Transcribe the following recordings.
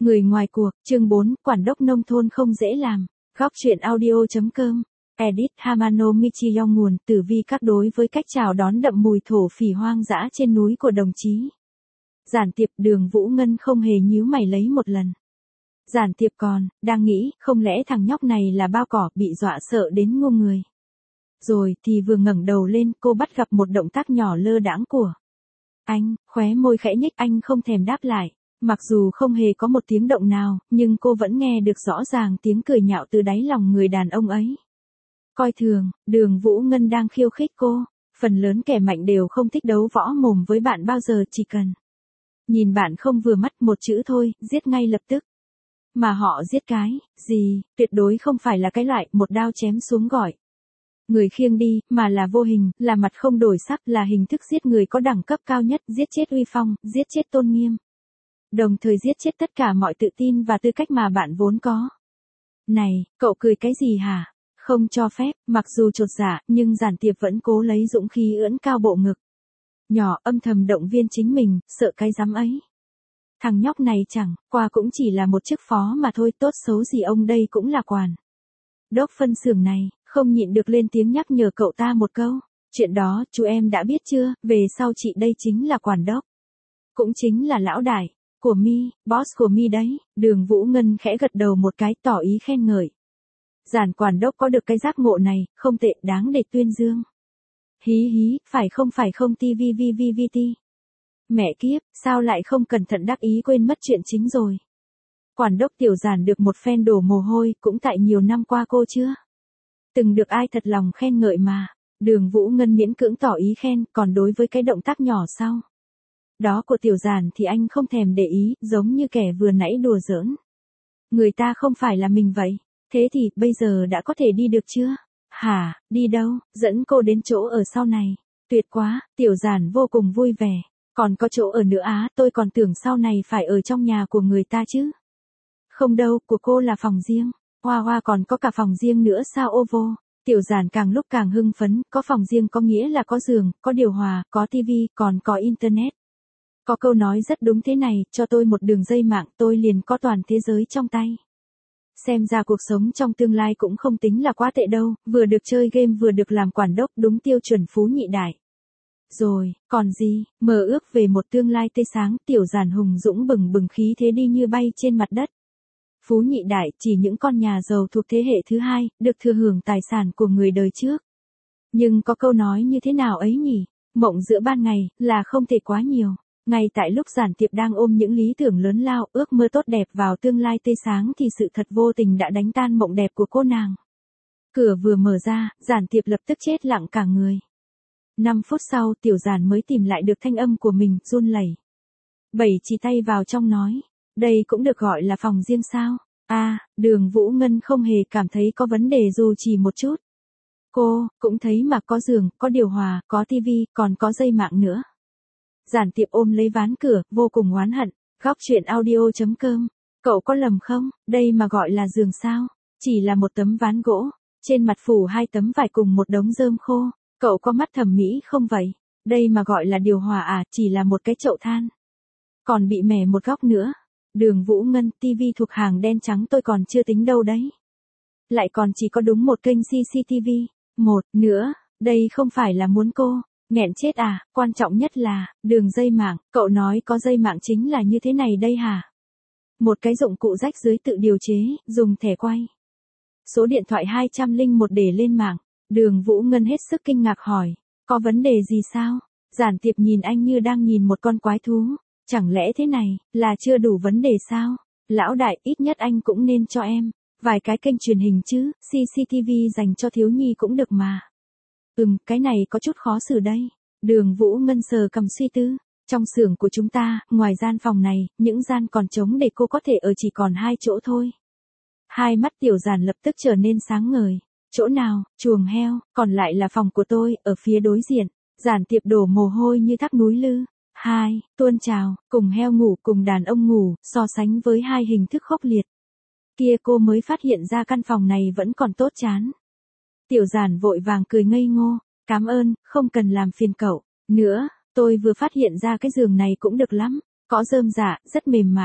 Người ngoài cuộc, chương 4, quản đốc nông thôn không dễ làm. Góc truyện audio.com. Edit Hamano Michiyong nguồn tử vi các đối với cách chào đón đậm mùi thổ phỉ hoang dã trên núi của đồng chí. Giản Tiệp Đường Vũ Ngân không hề nhíu mày lấy một lần. Giản Tiệp đang nghĩ, không lẽ thằng nhóc này là bao cỏ bị dọa sợ đến ngu người. Rồi thì vừa ngẩng đầu lên cô bắt gặp một động tác nhỏ lơ đãng của anh, khóe môi khẽ nhếch anh không thèm đáp lại. Mặc dù không hề có một tiếng động nào, nhưng cô vẫn nghe được rõ ràng tiếng cười nhạo từ đáy lòng người đàn ông ấy. Coi thường, Đường Vũ Ngân đang khiêu khích cô, phần lớn kẻ mạnh đều không thích đấu võ mồm với bạn bao giờ, chỉ cần nhìn bạn không vừa mắt một chữ thôi, giết ngay lập tức. Mà họ giết cái gì, tuyệt đối không phải là cái loại một đao chém xuống gọi người khiêng đi, mà là vô hình, là mặt không đổi sắc, là hình thức giết người có đẳng cấp cao nhất, giết chết uy phong, giết chết tôn nghiêm. Đồng thời giết chết tất cả mọi tự tin và tư cách mà bạn vốn có. Này, cậu cười cái gì hả? Không cho phép, mặc dù chột dạ, nhưng Giản Tiệp vẫn cố lấy dũng khí ưỡn cao bộ ngực. Nhỏ âm thầm động viên chính mình, sợ cái rắm ấy. Thằng nhóc này chẳng qua cũng chỉ là một chức phó mà thôi, tốt xấu gì ông đây cũng là quản đốc phân xưởng này, không nhịn được lên tiếng nhắc nhở cậu ta một câu. Chuyện đó, chú em đã biết chưa, về sau chị đây chính là quản đốc. Cũng chính là lão đại của mi, boss của mi đấy. Đường Vũ Ngân khẽ gật đầu một cái tỏ ý khen ngợi. Giản quản đốc có được cái giác ngộ này, không tệ, đáng để tuyên dương. Hí hí, phải không tvvvvt. Mẹ kiếp, sao lại không cẩn thận đắc ý quên mất chuyện chính rồi. Quản đốc Tiểu Giản được một phen đổ mồ hôi cũng tại nhiều năm qua cô chưa từng được ai thật lòng khen ngợi mà. Đường Vũ Ngân miễn cưỡng tỏ ý khen, còn đối với cái động tác nhỏ sau đó của Tiểu Giản thì anh không thèm để ý, giống như kẻ vừa nãy đùa giỡn. Người ta không phải là mình vậy. Thế thì, bây giờ đã có thể đi được chưa? Hả, đi đâu? Dẫn cô đến chỗ ở sau này. Tuyệt quá, Tiểu Giản vô cùng vui vẻ. Còn có chỗ ở nữa á, tôi còn tưởng sau này phải ở trong nhà của người ta chứ. Không đâu, của cô là phòng riêng. Hoa hoa còn có cả phòng riêng nữa sao ô vô? Tiểu Giản càng lúc càng hưng phấn, có phòng riêng có nghĩa là có giường, có điều hòa, có tivi, còn có internet. Có câu nói rất đúng thế này, cho tôi một đường dây mạng tôi liền có toàn thế giới trong tay. Xem ra cuộc sống trong tương lai cũng không tính là quá tệ đâu, vừa được chơi game vừa được làm quản đốc, đúng tiêu chuẩn phú nhị đại. Rồi, còn gì, mơ ước về một tương lai tươi sáng, Tiểu Giản hùng dũng bừng bừng khí thế đi như bay trên mặt đất. Phú nhị đại chỉ những con nhà giàu thuộc thế hệ thứ hai, được thừa hưởng tài sản của người đời trước. Nhưng có câu nói như thế nào ấy nhỉ, mộng giữa ban ngày, là không thể quá nhiều. Ngay tại lúc Giản Tiệp đang ôm những lý tưởng lớn lao, ước mơ tốt đẹp vào tương lai tươi sáng thì sự thật vô tình đã đánh tan mộng đẹp của cô nàng. Cửa vừa mở ra, Giản Tiệp lập tức chết lặng cả người. 5 phút sau, Tiểu Giản mới tìm lại được thanh âm của mình, run lẩy. Bảy chỉ tay vào trong nói, đây cũng được gọi là phòng riêng sao? Đường Vũ Ngân không hề cảm thấy có vấn đề dù chỉ một chút. Cô cũng thấy mà, có giường, có điều hòa, có tivi, còn có dây mạng nữa. Giản Tiệp ôm lấy ván cửa, vô cùng oán hận. Góc truyện audio.com. Cậu có lầm không, đây mà gọi là giường sao? Chỉ là một tấm ván gỗ, trên mặt phủ 2 tấm vải cùng một đống rơm khô. Cậu có mắt thẩm mỹ không vậy? Đây mà gọi là điều hòa à, chỉ là một cái chậu than. Còn bị mẻ một góc nữa. Đường Vũ Ngân, tivi thuộc hàng đen trắng tôi còn chưa tính đâu đấy. Lại còn chỉ có đúng một kênh CCTV. Một nữa, đây không phải là muốn cô nghẹn chết à, quan trọng nhất là, đường dây mạng, cậu nói có dây mạng chính là như thế này đây hả? Một cái dụng cụ rách dưới tự điều chế, dùng thẻ quay. Số điện thoại 201 để lên mạng. Đường Vũ Ngân hết sức kinh ngạc hỏi, có vấn đề gì sao? Giản Tiệp nhìn anh như đang nhìn một con quái thú. Chẳng lẽ thế này, là chưa đủ vấn đề sao? Lão đại, ít nhất anh cũng nên cho em vài cái kênh truyền hình chứ, CCTV dành cho thiếu nhi cũng được mà. Cái này có chút khó xử đây. Đường Vũ Ngân sờ cầm suy tư. Trong xưởng của chúng ta, ngoài gian phòng này, những gian còn trống để cô có thể ở chỉ còn 2 chỗ thôi. Hai mắt Tiểu Giản lập tức trở nên sáng ngời. Chỗ nào? Chuồng heo, còn lại là phòng của tôi, ở phía đối diện. Giản Tiệp đổ mồ hôi như thác núi lư. Tuôn trào, cùng heo ngủ cùng đàn ông ngủ, so sánh với hai hình thức khốc liệt. Kia cô mới phát hiện ra căn phòng này vẫn còn tốt chán. Tiểu Giản vội vàng cười ngây ngô, cảm ơn, không cần làm phiền cậu nữa, tôi vừa phát hiện ra cái giường này cũng được lắm, có rơm rạ, rất mềm mại,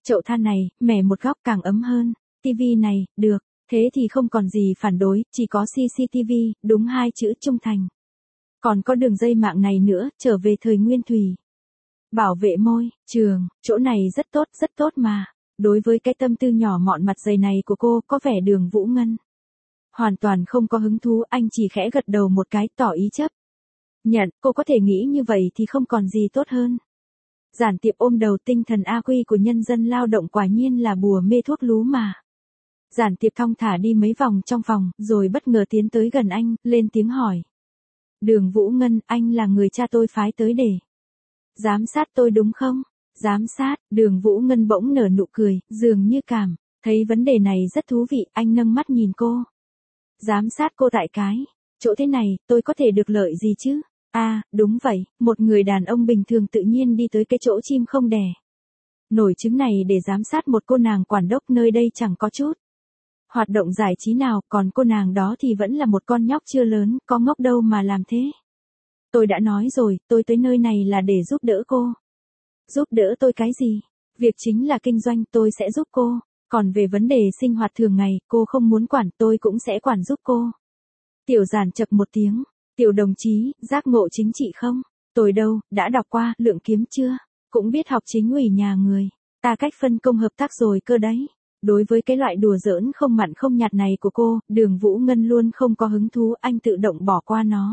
Chậu than này, mẻ một góc càng ấm hơn. Tivi này, được. Thế thì không còn gì phản đối, chỉ có CCTV, đúng 2 chữ trung thành. Còn có đường dây mạng này nữa, trở về thời nguyên thủy. Bảo vệ môi trường, chỗ này rất tốt mà. Đối với cái tâm tư nhỏ mọn mặt dày này của cô, có vẻ Đường Vũ Ngân hoàn toàn không có hứng thú, anh chỉ khẽ gật đầu một cái tỏ ý chấp nhận, cô có thể nghĩ như vậy thì không còn gì tốt hơn. Giản Tiệp ôm đầu, tinh thần A Quy của nhân dân lao động quả nhiên là bùa mê thuốc lú mà. Giản Tiệp thong thả đi mấy vòng trong phòng, rồi bất ngờ tiến tới gần anh, lên tiếng hỏi. Đường Vũ Ngân, anh là người cha tôi phái tới để giám sát tôi đúng không? Giám sát, Đường Vũ Ngân bỗng nở nụ cười, dường như cảm thấy vấn đề này rất thú vị, anh nâng mắt nhìn cô. Giám sát cô tại cái chỗ thế này, tôi có thể được lợi gì chứ? Đúng vậy, một người đàn ông bình thường tự nhiên đi tới cái chỗ chim không đẻ nổi trứng này để giám sát một cô nàng quản đốc nơi đây chẳng có chút hoạt động giải trí nào, còn cô nàng đó thì vẫn là một con nhóc chưa lớn, có ngốc đâu mà làm thế. Tôi đã nói rồi, tôi tới nơi này là để giúp đỡ cô. Giúp đỡ tôi cái gì? Việc chính là kinh doanh, tôi sẽ giúp cô. Còn về vấn đề sinh hoạt thường ngày, cô không muốn quản, tôi cũng sẽ quản giúp cô. Tiểu Giản chậc một tiếng. Tiểu đồng chí, giác ngộ chính trị không? Tôi đâu, đã đọc qua, Lượng Kiếm chưa? Cũng biết học chính ủy nhà người. Ta cách phân công hợp tác rồi cơ đấy. Đối với cái loại đùa giỡn không mặn không nhạt này của cô, Đường Vũ Ngân luôn không có hứng thú, anh tự động bỏ qua nó.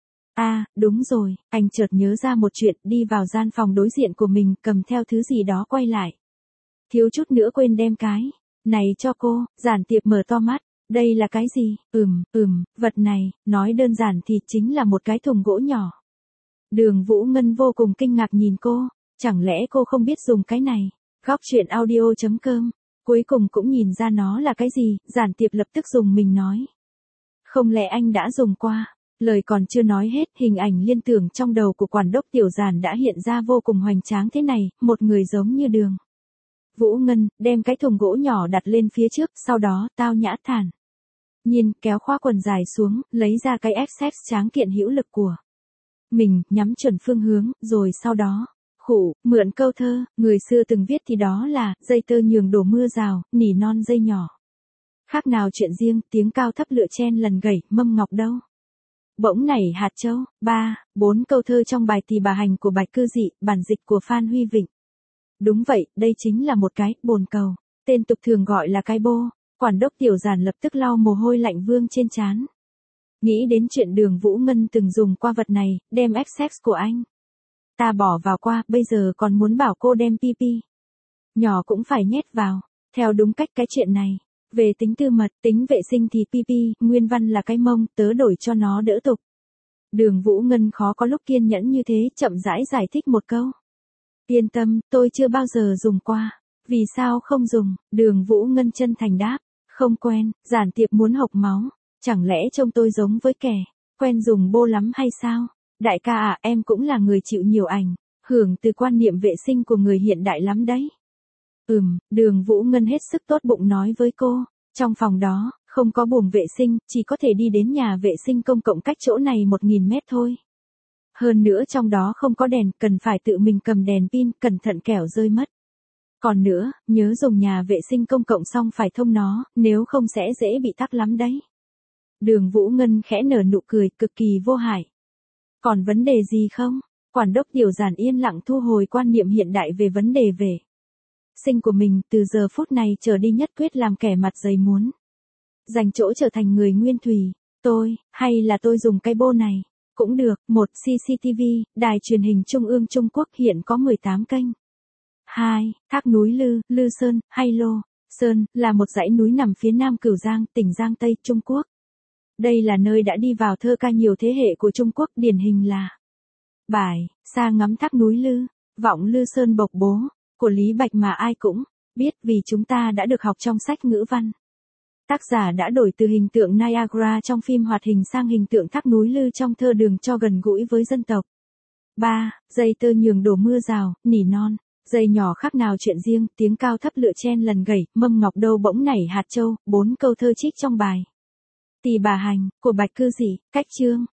Đúng rồi, anh chợt nhớ ra một chuyện, đi vào gian phòng đối diện của mình, cầm theo thứ gì đó quay lại. Thiếu chút nữa quên đem cái này cho cô. Giản Tiệp mở to mắt. Đây là cái gì? Vật này, nói đơn giản thì chính là một cái thùng gỗ nhỏ. Đường Vũ Ngân vô cùng kinh ngạc nhìn cô. Chẳng lẽ cô không biết dùng cái này? Góc truyện audio.com. Cuối cùng cũng nhìn ra nó là cái gì, Giản Tiệp lập tức dùng mình nói. Không lẽ anh đã dùng qua? Lời còn chưa nói hết, hình ảnh liên tưởng trong đầu của quản đốc Tiểu Giản đã hiện ra vô cùng hoành tráng thế này, một người giống như Đường Vũ Ngân, đem cái thùng gỗ nhỏ đặt lên phía trước, sau đó, tao nhã thản nhiên, kéo khóa quần dài xuống, lấy ra cái XX tráng kiện hữu lực của mình, nhắm chuẩn phương hướng, rồi sau đó, mượn câu thơ, người xưa từng viết thì đó là, dây tơ nhường đổ mưa rào, nỉ non dây nhỏ. Khác nào chuyện riêng, tiếng cao thấp lựa chen lần gẩy, mâm ngọc đâu. Bỗng nảy hạt châu, 4 câu thơ trong bài Tỳ Bà Hành của Bạch Cư Dị, bản dịch của Phan Huy Vịnh. Đúng vậy, đây chính là một cái, bồn cầu, tên tục thường gọi là cái bô. Quản đốc Tiểu Giản lập tức lau mồ hôi lạnh vương trên trán. Nghĩ đến chuyện Đường Vũ Ngân từng dùng qua vật này, đem XX của anh ta bỏ vào qua, bây giờ còn muốn bảo cô đem PP nhỏ cũng phải nhét vào. Theo đúng cách cái chuyện này, về tính tư mật, tính vệ sinh thì PP, nguyên văn là cái mông, tớ đổi cho nó đỡ tục. Đường Vũ Ngân khó có lúc kiên nhẫn như thế, chậm rãi giải thích một câu. Yên tâm, tôi chưa bao giờ dùng qua. Vì sao không dùng? Đường Vũ Ngân chân thành đáp. Không quen. Giản Tiệp muốn hộc máu. Chẳng lẽ trông tôi giống với kẻ quen dùng bô lắm hay sao? Đại ca à, em cũng là người chịu nhiều ảnh hưởng từ quan niệm vệ sinh của người hiện đại lắm đấy. Đường Vũ Ngân hết sức tốt bụng nói với cô. Trong phòng đó, không có buồng vệ sinh, chỉ có thể đi đến nhà vệ sinh công cộng cách chỗ này 1000 mét thôi. Hơn nữa trong đó không có đèn, cần phải tự mình cầm đèn pin, cẩn thận kẻo rơi mất. Còn nữa, nhớ dùng nhà vệ sinh công cộng xong phải thông nó, nếu không sẽ dễ bị tắc lắm đấy. Đường Vũ Ngân khẽ nở nụ cười, cực kỳ vô hại. Còn vấn đề gì không? Quản đốc Tiểu Giản yên lặng thu hồi quan niệm hiện đại về vấn đề vệ sinh của mình, từ giờ phút này trở đi nhất quyết làm kẻ mặt dày muốn dành chỗ trở thành người nguyên thủy. Hay là tôi dùng cái bô này? Cũng được. 1. CCTV, đài truyền hình Trung ương Trung Quốc hiện có 18 kênh. 2. Thác núi Lư Sơn, hay Lô Sơn, là một dãy núi nằm phía nam Cửu Giang, tỉnh Giang Tây, Trung Quốc. Đây là nơi đã đi vào thơ ca nhiều thế hệ của Trung Quốc, điển hình là bài Xa ngắm thác núi Vọng Lư Sơn bộc bố, của Lý Bạch mà ai cũng biết vì chúng ta đã được học trong sách ngữ văn. Tác giả đã đổi từ hình tượng Niagara trong phim hoạt hình sang hình tượng thác núi Lư trong thơ đường cho gần gũi với dân tộc. 3. Dây tơ nhường đổ mưa rào, nỉ non, dây nhỏ khác nào chuyện riêng, tiếng cao thấp lựa chen lần gẩy, mâm ngọc đâu bỗng nảy hạt châu, 4 câu thơ trích trong bài Tỳ Bà Hành, của Bạch Cư Dị, cách chương.